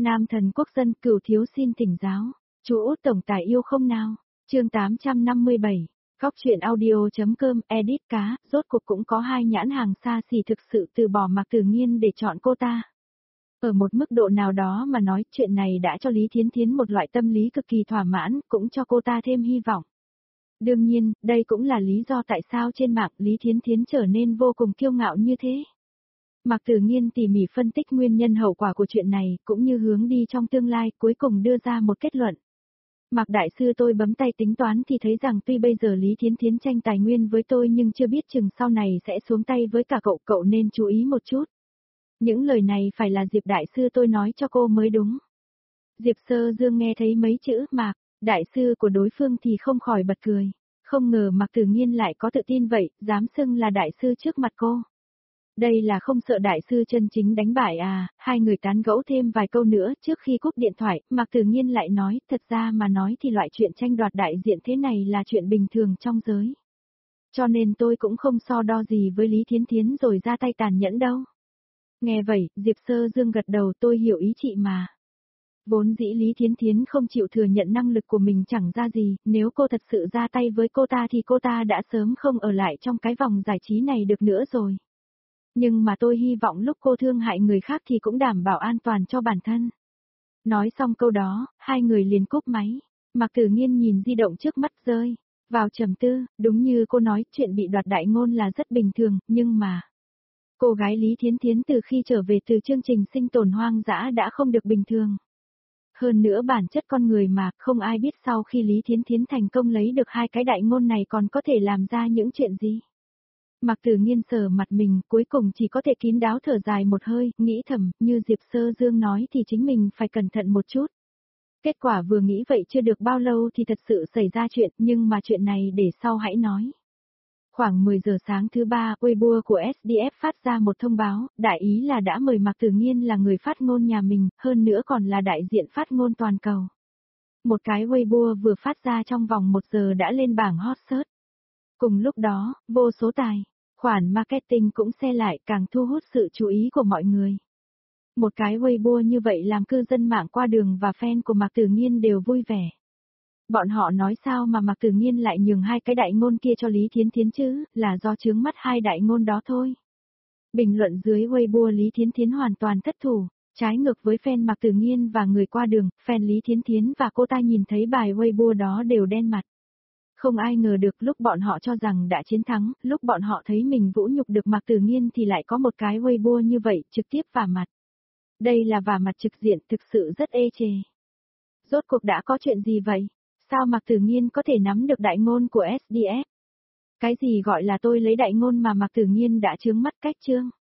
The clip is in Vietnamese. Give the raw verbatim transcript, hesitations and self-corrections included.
Nam thần quốc dân Cửu thiếu xin thỉnh giáo. Chú Út tổng tài yêu không nào? Chương tám trăm năm mươi bảy. Góc truyện audio.com edit cá, rốt cuộc cũng có hai nhãn hàng xa xỉ thực sự từ bỏ Mạc Tử Nghiên để chọn cô ta. Ở một mức độ nào đó mà nói, chuyện này đã cho Lý Thiến Thiến một loại tâm lý cực kỳ thỏa mãn, cũng cho cô ta thêm hy vọng. Đương nhiên, đây cũng là lý do tại sao trên mạng Lý Thiến Thiến trở nên vô cùng kiêu ngạo như thế. Mạc Tử Nghiên tỉ mỉ phân tích nguyên nhân hậu quả của chuyện này, cũng như hướng đi trong tương lai, cuối cùng đưa ra một kết luận. Mạc đại sư, tôi bấm tay tính toán thì thấy rằng tuy bây giờ Lý Thiến Thiến tranh tài nguyên với tôi nhưng chưa biết chừng sau này sẽ xuống tay với cả cậu, cậu nên chú ý một chút. Những lời này phải là Diệp đại sư tôi nói cho cô mới đúng. Diệp Sơ Dương nghe thấy mấy chữ Mạc đại sư của đối phương thì không khỏi bật cười. Không ngờ Mạc Tử Nghiên lại có tự tin vậy, dám xưng là đại sư trước mặt cô. Đây là không sợ đại sư chân chính đánh bại à? Hai người tán gẫu thêm vài câu nữa trước khi cúp điện thoại, Mạc Tử Nghiên lại nói, thật ra mà nói thì loại chuyện tranh đoạt đại diện thế này là chuyện bình thường trong giới. Cho nên tôi cũng không so đo gì với Lý Thiến Thiến rồi ra tay tàn nhẫn đâu. Nghe vậy, Diệp Sơ Dương gật đầu, tôi hiểu ý chị mà. Vốn dĩ Lý Thiến Thiến không chịu thừa nhận năng lực của mình chẳng ra gì, nếu cô thật sự ra tay với cô ta thì cô ta đã sớm không ở lại trong cái vòng giải trí này được nữa rồi. Nhưng mà tôi hy vọng lúc cô thương hại người khác thì cũng đảm bảo an toàn cho bản thân. Nói xong câu đó, hai người liền cúp máy. Mạc Tử Nghiên nhìn di động trước mắt rơi vào trầm tư, đúng như cô nói, chuyện bị đoạt đại ngôn là rất bình thường, nhưng mà cô gái Lý Thiến Thiến từ khi trở về từ chương trình sinh tồn hoang dã đã không được bình thường. Hơn nữa bản chất con người mà, không ai biết sau khi Lý Thiến Thiến thành công lấy được hai cái đại ngôn này còn có thể làm ra những chuyện gì. Mạc Tử Nghiên sờ mặt mình, cuối cùng chỉ có thể kín đáo thở dài một hơi, nghĩ thầm, như Diệp Sơ Dương nói thì chính mình phải cẩn thận một chút. Kết quả vừa nghĩ vậy chưa được bao lâu thì thật sự xảy ra chuyện, nhưng mà chuyện này để sau hãy nói. Khoảng mười giờ sáng thứ ba, Weibo của ét đê ép phát ra một thông báo, đại ý là đã mời Mạc Tử Nghiên là người phát ngôn nhà mình, hơn nữa còn là đại diện phát ngôn toàn cầu. Một cái Weibo vừa phát ra trong vòng một giờ đã lên bảng hot search. Cùng lúc đó, vô số tài khoản marketing cũng xe lại, càng thu hút sự chú ý của mọi người. Một cái Weibo như vậy làm cư dân mạng qua đường và fan của Mạc Tử Nghiên đều vui vẻ. Bọn họ nói sao mà Mạc Tử Nghiên lại nhường hai cái đại ngôn kia cho Lý Thiến Thiến chứ, là do chướng mắt hai đại ngôn đó thôi. Bình luận dưới Weibo Lý Thiến Thiến hoàn toàn thất thủ, trái ngược với fan Mạc Tử Nghiên và người qua đường, fan Lý Thiến Thiến và cô ta nhìn thấy bài Weibo đó đều đen mặt. Không ai ngờ được lúc bọn họ cho rằng đã chiến thắng, lúc bọn họ thấy mình vũ nhục được Mạc Tử Nghiên thì lại có một cái Weibo như vậy trực tiếp vả mặt. Đây là vả mặt trực diện, thực sự rất ê chề. Rốt cuộc đã có chuyện gì vậy? Sao Mạc Tử Nghiên có thể nắm được đại ngôn của ét đê ép? Cái gì gọi là tôi lấy đại ngôn mà Mạc Tử Nghiên đã chướng mắt cách chương?